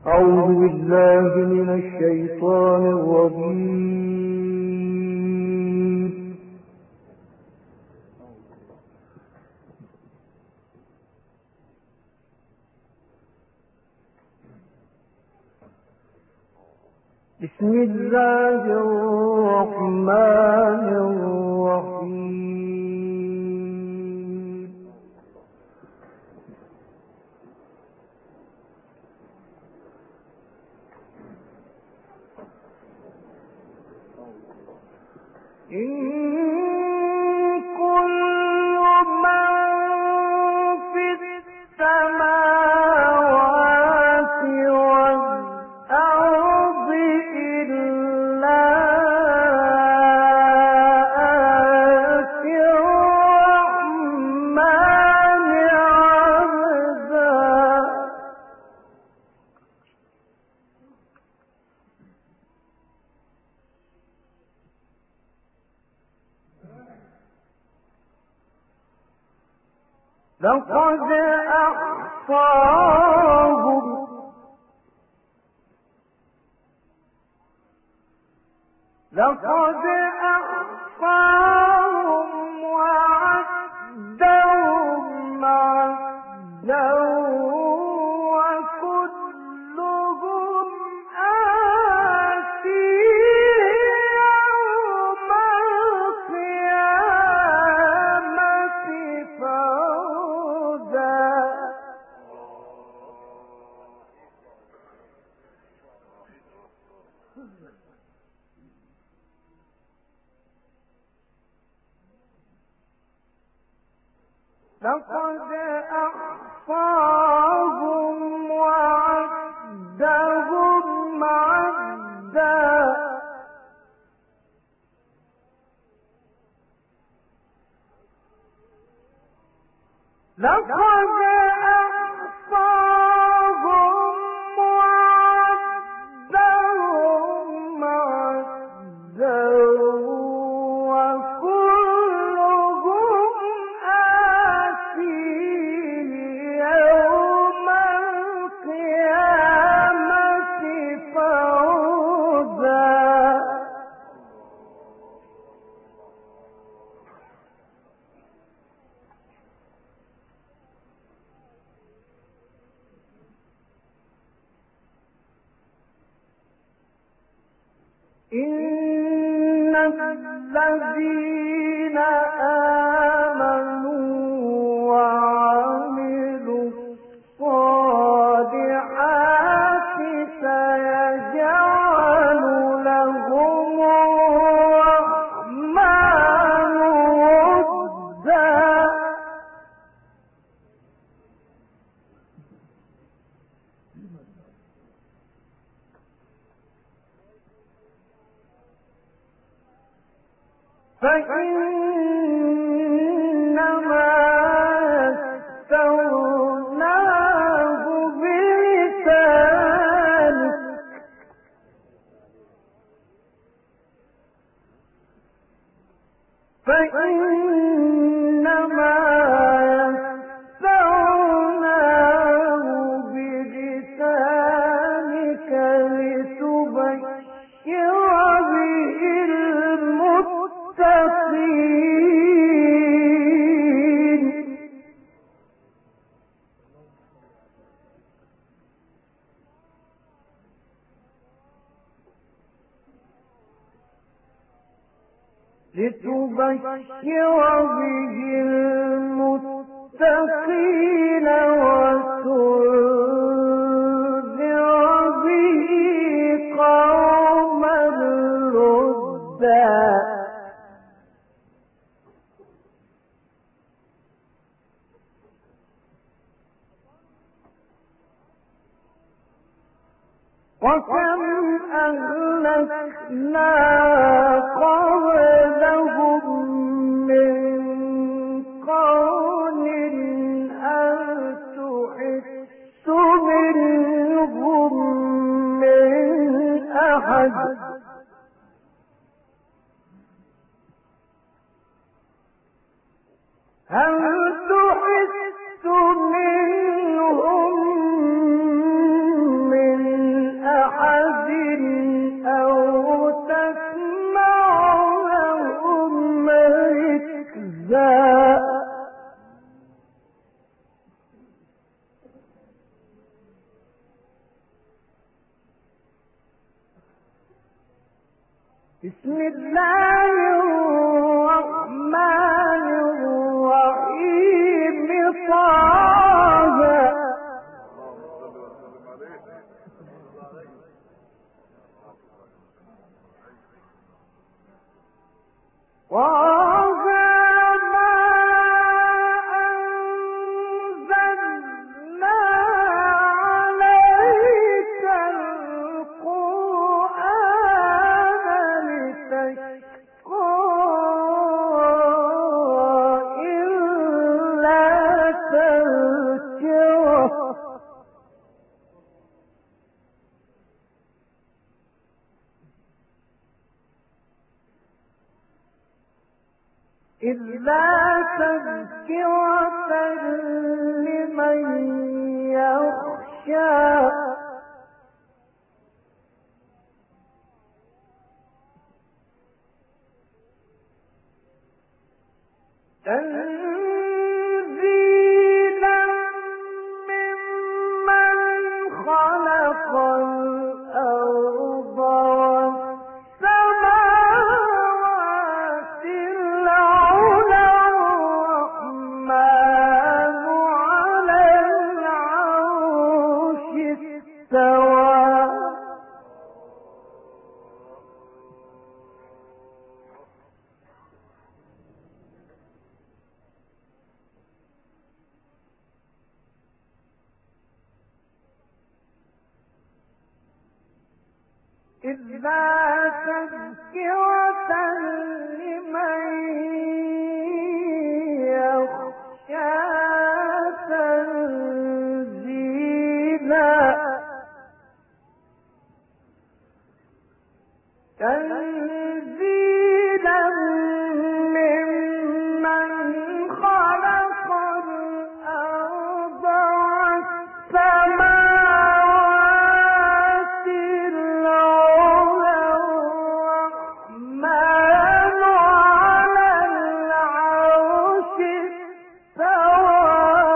أعوذ بالله من الشيطان الرجيم. بسم الله الرحمن الرحيم. إن كل من في السماوات والأرض إلا آتي الرحمن عبدا. لقد أحصاهم وعدهم عدا وكلهم آتيه يوم القيامة فردا. لقد أحصاهم وعدهم عدا لقد أحصاهم وعدهم عدا وكلهم آتيه يوم القيامة فردا. إن الذين آمنوا وعملوا الصالحات سيجعل لهم الرحمن ودا. فإنما يسرناه بلسانك لتبشر به المتقين. وتنذر به قوما لدا. وكم أهلكنا قبلهم من قرن هل تحس منهم من أحد. هل تحس منهم من بسم الله الرحمن الرحيم طه إلا تذكرة لمن يخشى تنزيلا ممن خلق الأرض والسماوات العلى الرحمن على العرش استوى إلا تذكرة لمن يخشى تنزيلا ممن خلق الأرض والسماوات العلى الرحمن على العرش استوى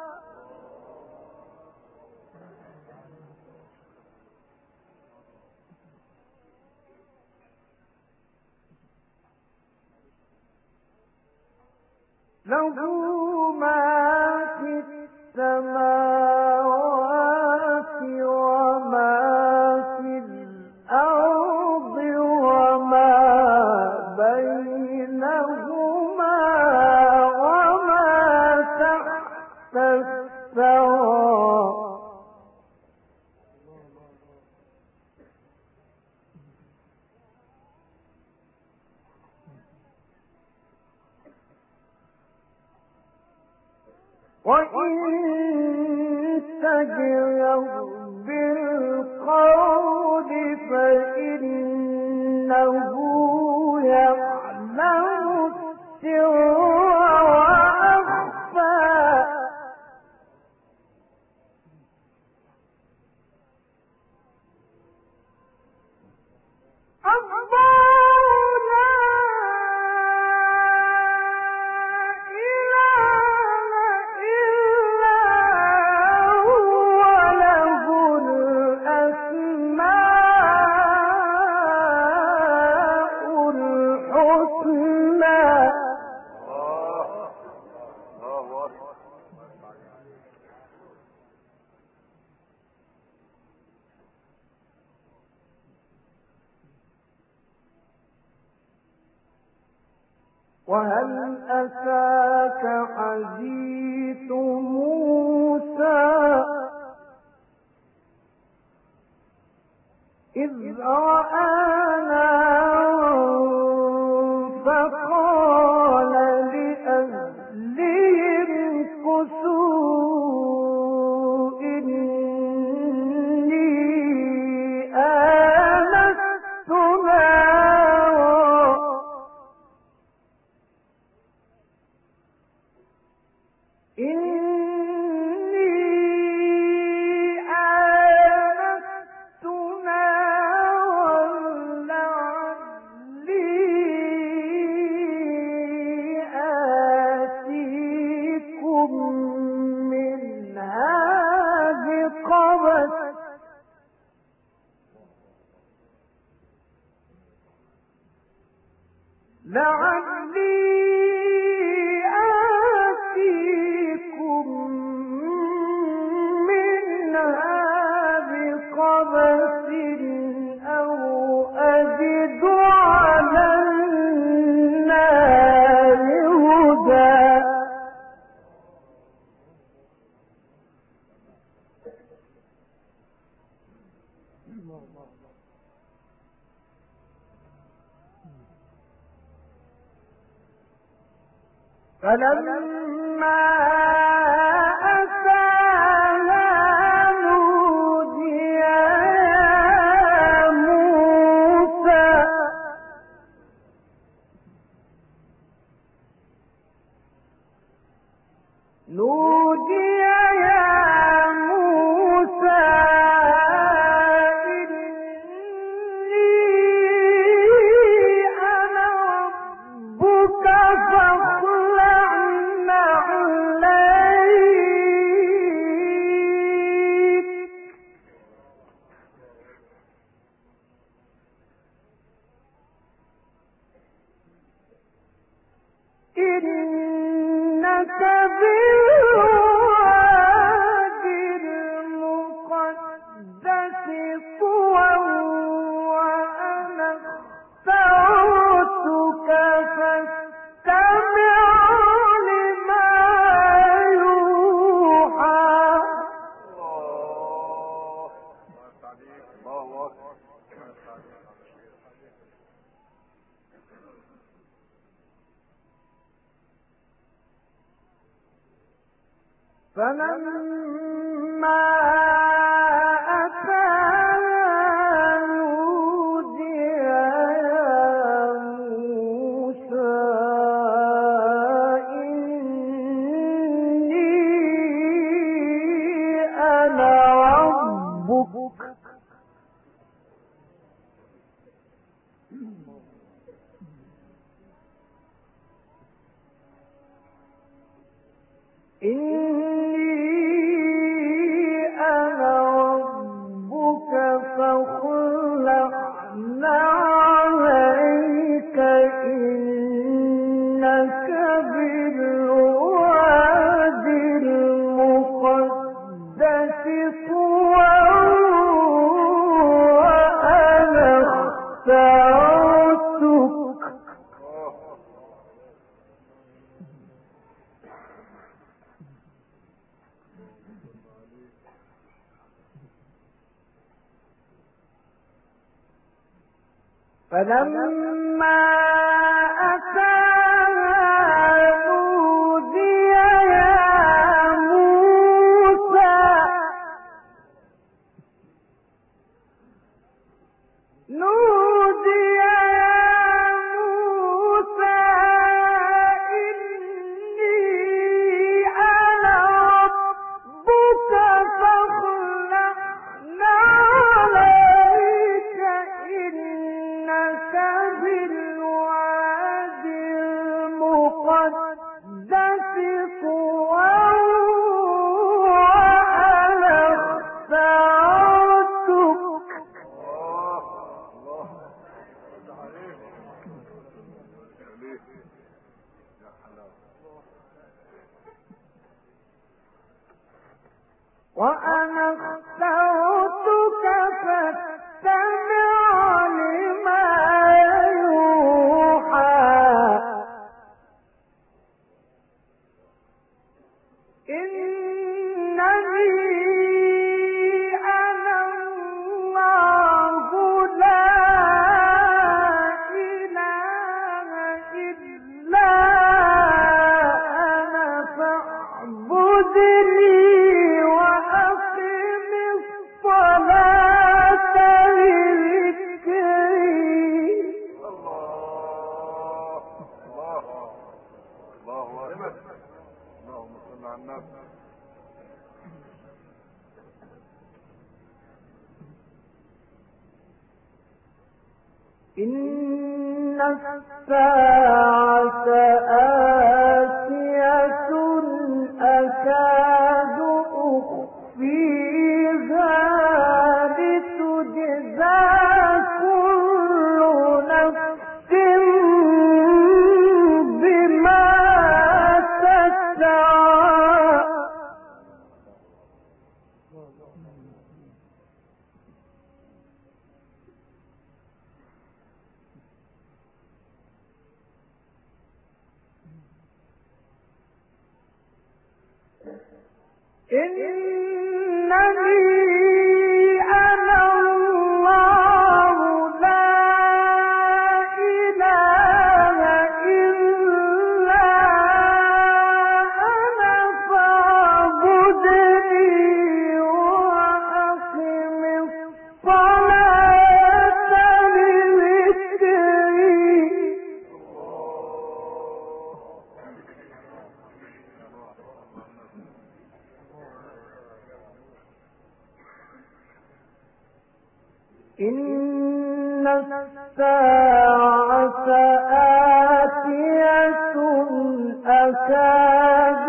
له ما في السماوات وما في الأرض وما بينهما وما تحت الثرى وإن تجهر بالقول فإنه يعلم السر وأخفى وهل أتاك حديث موسى إذ رأى نارا فقال لأهلهم امكثوا إني آنست نارا آنست نارا لعلي آتيكم منها بقبس أو أجد على النار هدى. فلما أتاها نودي يا موسى نودي يا موسى إني أنا ربك فاخلع عليك إنك بالوادي المقدس طوى وأنا اخترتك فاستمع لما يوحى. فلما أتاها نودي يا موسى إني أنا ربك فاخلع عليك إنك بالوادي المقدس طوى وأنا اخترتك فلما أتاها نودي يا موسى نودي يا موسى إني أنا ربك فاخلع عليك إنك بالوادي المقدس طوى وأنا اخترتك وأنا اخترتك فاستمع لما يوحى إنني أنا الله لا إله إلا أنا فاعبدني وأقم الصلاة لذكري. الله أكبر. اللهم صل على النبي. إن الساعة آتية أكاد أخفيها لتجزى كل نفس إن الساعة آتية أكاد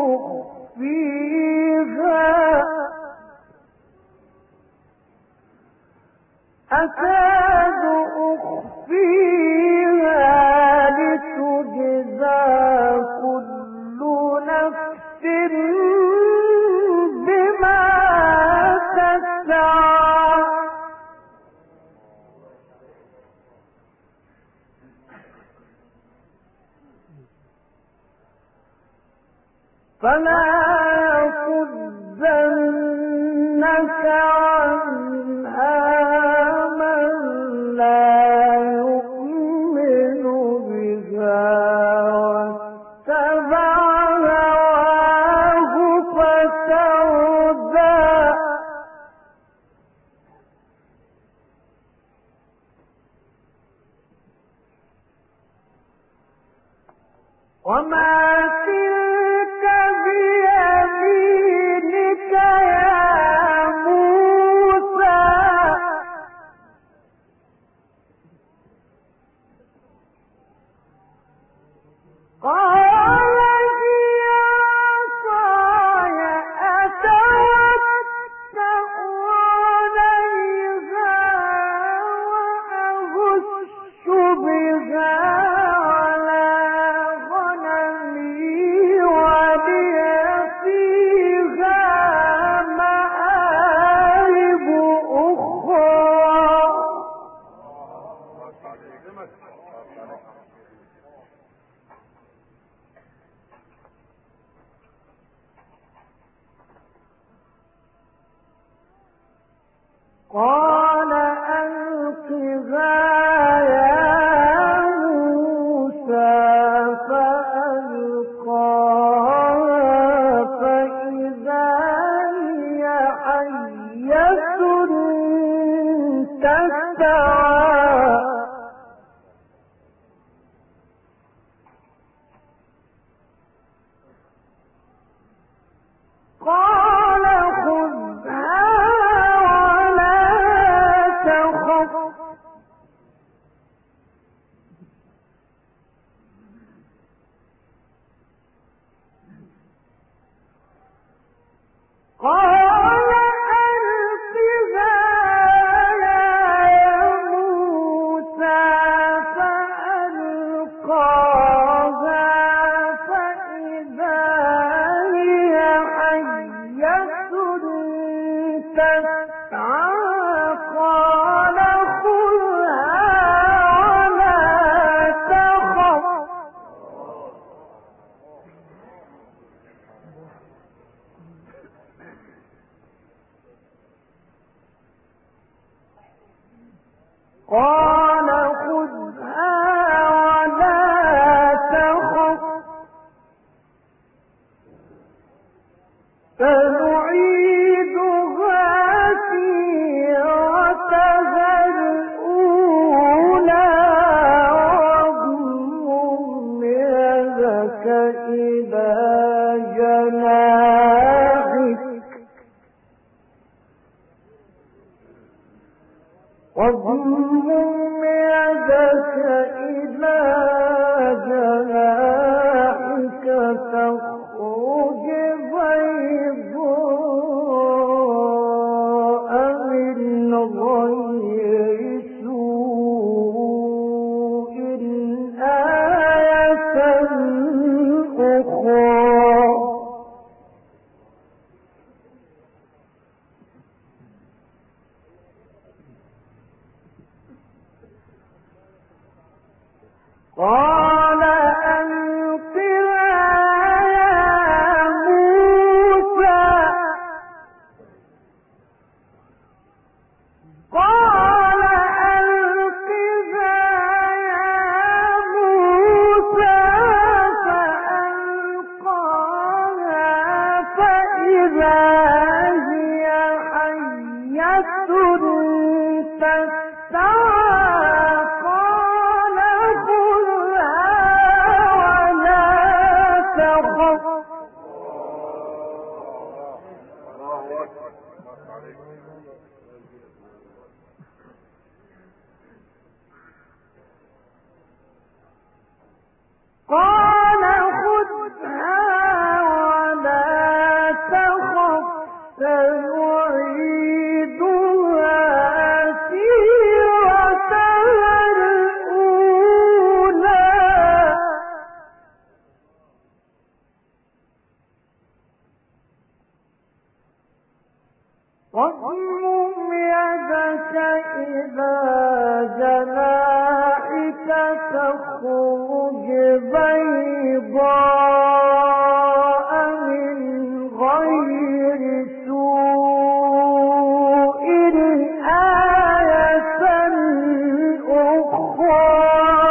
أخفيها لتجزى كل نفس بما تسعى فلا يصدنك عنها من لا يؤمن بها واتبع هواه فتردى وما تلك بيمينك يا موسى قال هي عصاي أتوكأ عليها وأهش بها على غنمي ولي فيها مآرب أخرى قال ألقها يا موسى فألقاها فإذا هي حية تسعى قال خذها ولا تخف قال ألقها يا موسى فألقاها فإذا هي حية تسعى قال خذها ولا تخف قال خذها ولا تخف سنعيدها سيرتها الأولى واضمم يدك إلى جناحك واضمم يدك إلى جناحك تخرج بيضاء من غير سوء آية أخرى قال ألقها يا موسى إلى جناحك تخرج بيضاء من غير سوء آية أخرى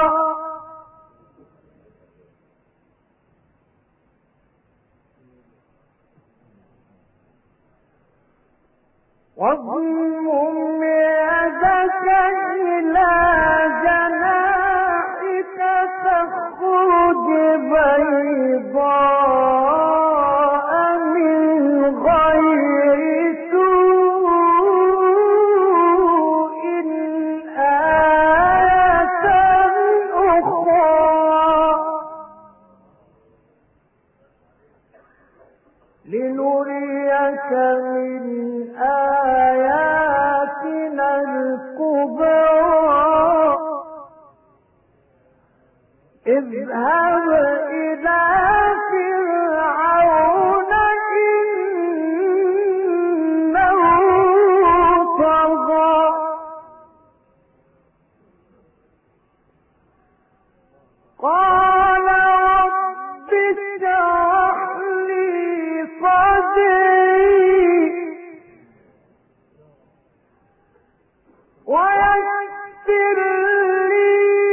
واضمم يدك إلى جناحك تخرج بيضاء من غير سوء آية أخرى لنريك من آياتنا الكبرى اذهب إلى فرعون إنه طغى قال رب اشرح لي صدري ويسر لي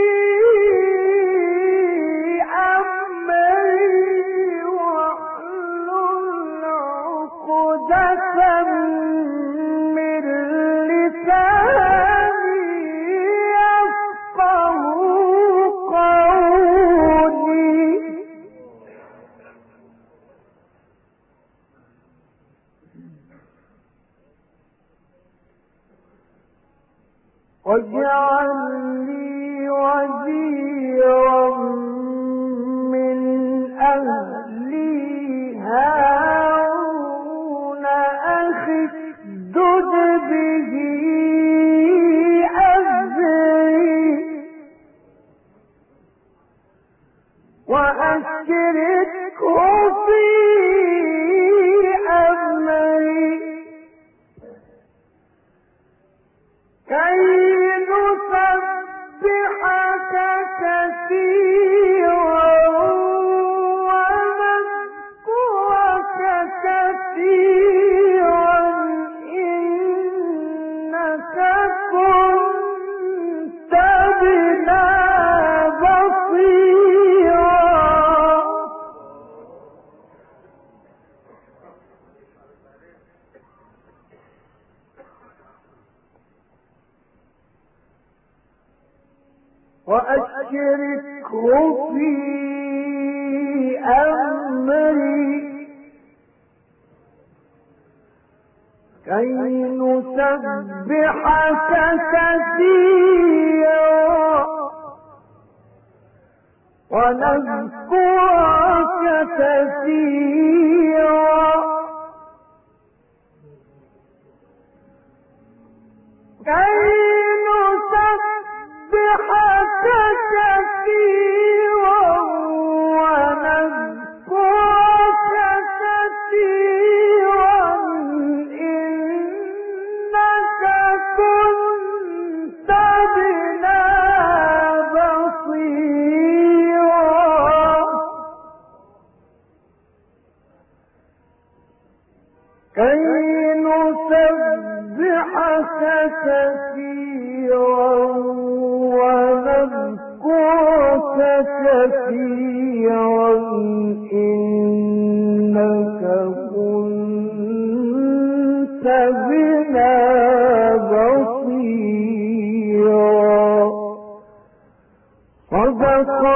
أمري واحلل عقدة من لساني يفقهوا قولي واجعل لي وزيرا من أهلي هارون أخي اشدد به أزري وأشركه في أمري كي نسبحك كثيرا ونذكرك كثيرا إنك كنت بنا بصيرا وأشركه في أمري كي نسبحك كثيرا ونذكرك كثيرا كي نسبحك كثيرا ونذكرك كثيرا إنك كنت بنا بصيرا كي نسبحك كثيرا ونذكرك كثيرا إنك كنت بنا بصيرا صدق